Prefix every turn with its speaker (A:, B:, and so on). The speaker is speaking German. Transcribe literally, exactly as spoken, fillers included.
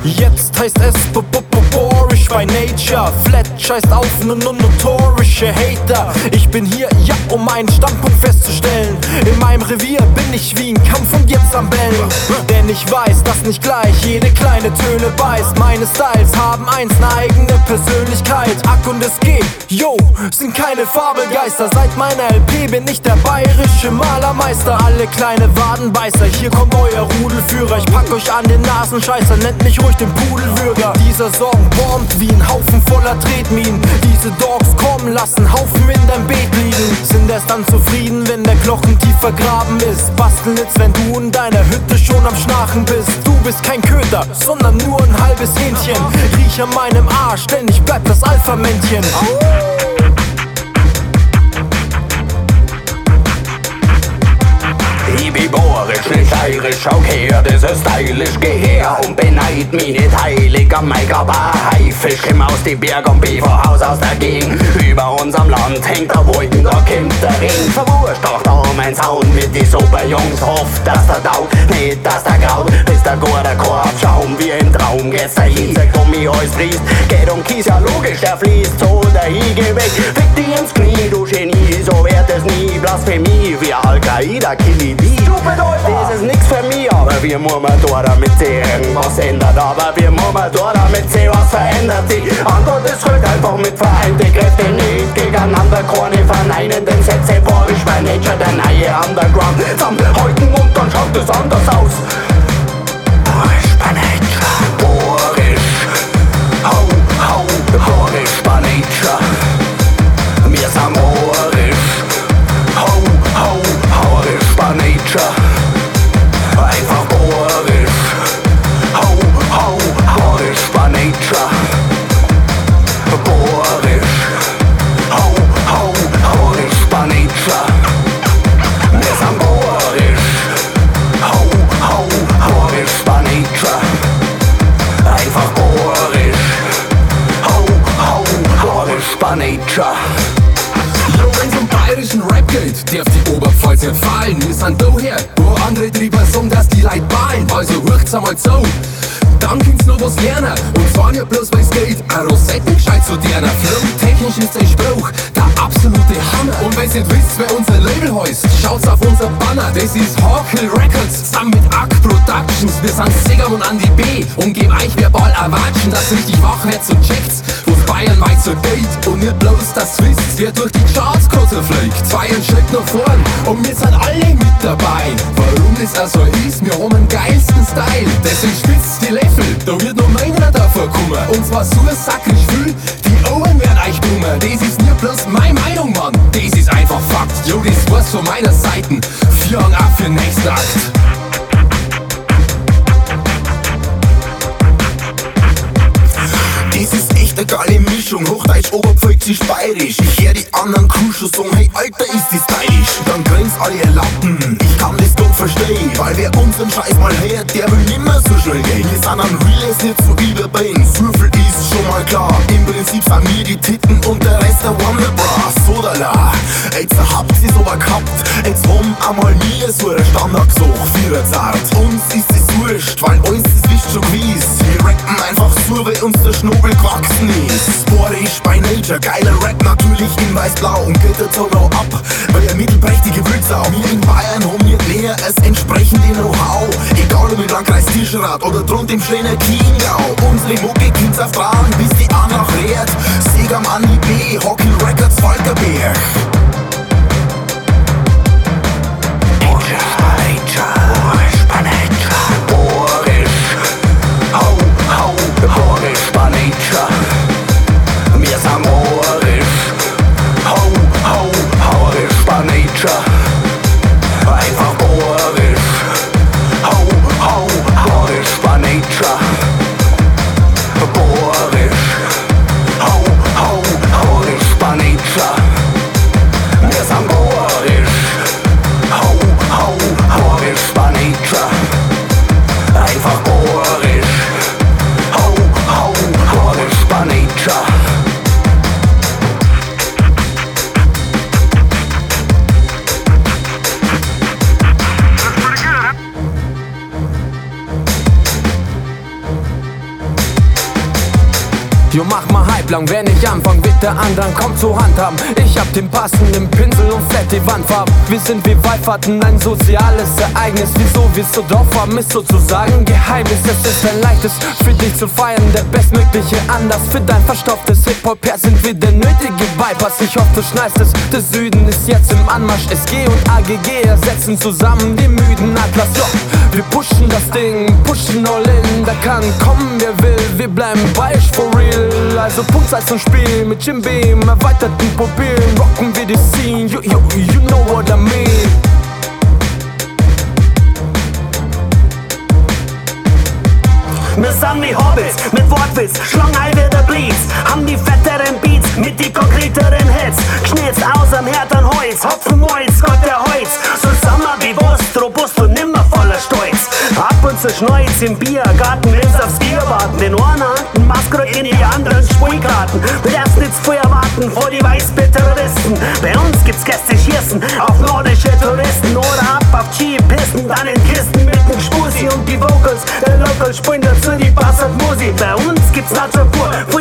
A: Jetzt heißt es Boorish by Nature. Flat scheißt auf nur notorische Hater. Ich bin hier, ja, um meinen Standpunkt festzustellen. In meinem Revier bin ich wie ein Kampf und jetzt am Bellen. Denn ich weiß, dass nicht gleich jede kleine Töne beißt. Meine Styles haben eins, ne eigene Persönlichkeit. Ack und es geht, yo, sind keine Fabelgeister. Seit meiner L P bin ich der bayerische Malermeister. Alle kleine Wadenbeißer, hier kommt euer Rudelführer. Ich pack euch an den Nasenscheißer, nennt mich ruhig den Pudelwürger. Dieser Song bombt wie ein Haufen voller Tretminen. Diese Dogs kommen, lassen Haufen in dein Beet liegen. Sind erst dann zufrieden, wenn der Knochen tief vergraben ist. Basteln jetzt, wenn du in deiner Hütte schon am Schnarchen bist. Du bist kein Köter, sondern nur ein halbes Hähnchen. Riech an meinem Arsch, ständig bleibt das Alpha-Männchen.
B: Ich bin bohrisch, nicht irisch, okay, das ist stylisch, geh her und beneid mich nicht heilig am Mike, aber Haifisch, komm aus die Berg und bin von Haus aus der Gegend. Über unserem Land hängt der Wolken, da kommt der Regen. Verwurscht doch da mein Sound mit die Superjungs, hofft, dass der Daut, nicht dass der Graut, ist der guter Korb, schauen wir im Traum, geht's der Insekt um mich alles fließt, geht um Kies, ja logisch, der fließt so, der ich geh weg, fick dich ins Knie, du Genie, so wird es nie, Blasphemie, wie Al-Qaida, kill ich die. Du bedeutet, das ist nix für mich, aber wir murmeln da, damit sich irgendwas ändert. Aber wir murmeln da, damit sich was verändert. Die Antwort ist halt einfach mit vereinte Kräfte nicht gegeneinander. Keine verneinenden Sätze, boorish by Nature, der neue Underground. Zusammenhalten und dann schaut es anders aus. Boorish by Nature. Boorish, hau, hau, boorish by Nature. Wir sind boorish, hau, hau, boorish by Nature. Einfach boorish, hau, hau, boorish by Nature. Boorish, hau, hau, boorish by Nature. Wir sind boorish, hau, hau, boorish by Nature. Einfach boorish, hau, hau, boorish by Nature.
C: Wenn's um bayerischen Rap geht, darf die Oberpfalz nicht fallen. Wir sind daher, wo andere drüber sagen, dass die Leute ballen. Also hört's einmal zu, dann könnt's noch was lernen. Und zwar nicht bloß weil's geht, ein Rosetten gescheit zu derner. Flow-technisch ist ein Spruch der absolute Hammer. Und wenn's nicht wisst, wer unser Label heißt, schaut's auf unser Banner. Das ist Hawkill Records, zusammen mit Ack Productions. Wir sind Segam und Andy B. und geben euch verbal erwatschen, dass richtig wach wird und checkt's, wo's Bayern weit so geht. Und nicht bloß, dass wisst, wer durch die Charts kurzer fliegt. Zwei einen Schritt nach vorn und wir sind alle mit dabei. Warum das auch so ist, wir haben den geilsten Style. Deswegen spitzt die Löffel, da wird noch meiner davor kommen. Und zwar so sackrig viel, die Ohren werden euch dummer. Das ist nicht bloß meine Meinung, Mann, das ist einfach Fakt. Jo, das war's von meiner Seite, vier Hang ab für den nächsten Akt.
D: Das ist echt eine geile Mischung, Hochdeutsch, Oberpfälzisch, Bayerisch. Ich hör die anderen Crew schon sagen, hey Alter, ist die stylisch. Dann grenzt alle ihr Lappen, ich kann das doch verstehen. Weil wer unseren Scheiß mal hört, der will nimmer so schnell gehen. Wir sind an Real, nicht so überbringen, so viel ist schon mal klar. Im Prinzip sind wir die Titten und der Rest der Wonder Bras. Sodala, jetzt habt ihr's aber gehabt, jetzt haben einmal nie so ein Standard gesucht für eine Zeit. Uns ist es wurscht, weil uns das wisst schon gewiss. Wir rappen einfach so, weil uns der Schnobel gewachsen ist. Boorish by Nature, geiler Rap natürlich in weiß-blau. Und geht jetzt auch noch ab, weil ihr mittelprächtige Wildsau. Wir in Bayern haben nicht mehr als entsprechende Know-how. Egal ob im Landkreis Tischrad oder drunter im schönen Chiemgau. Unsere Mucke kind's auf dran, bis die Anach rät. Segam Andy B, Hawkill Records, Falkerberg.
B: Boorish by Nature. Wir sind boorish, hau, hau, boorish by Nature. Einfach boorish, hau, hau, boorish by Nature. Boorish.
A: Jo, mach mal halblang, wenn ich anfang, wird der anderen kommt zur Hand haben. Ich hab den passenden Pinsel und fett die Wandfarben. Wir sind wie Wallfahrten, ein soziales Ereignis. Wieso wir so drauf haben, ist sozusagen Geheimnis. Es ist ein leichtes für dich zu feiern, der bestmögliche Anlass für dein verstopftes Hip-Hop. Her sind wir der nötige Bypass. Ich hoffe, du schneist es, der Süden ist jetzt im Anmarsch. S G und A G G ersetzen zusammen den müden Atlas. Jo, wir pushen das Ding, pushen all in. Da kann kommen, wer will, wir bleiben bei euch for real. Also Punktseits zum Spiel mit Jim Beam, erweiterten Pupillen, rocken wir die Scene, you, you, you know what I mean.
B: Wir sind die Hobbits mit Wortwitz, schlagen all wieder Blitz, haben die fetteren Beats mit die konkreteren Hits. Schnitz aus am härteren Holz, Hopfen Molz, Gott der Holz. So sammerbewusst, robust und nimmer voller Stolz. Ab und zu Schneuz im Biergarten, willst aufs Bier warten. Den einen Hand ein Maskro in die anderen Spielkarten. Will erst nichts früh erwarten vor die Weißbier-Terroristen. Bei uns gibt's Gäste schießen auf nordische Touristen. Oder ab auf Ski-Pisten, dann in Kisten mit dem Spusi und die Vocals. Der Local spielen dazu die Bass und Musik. Bei uns gibt's Nacho pur.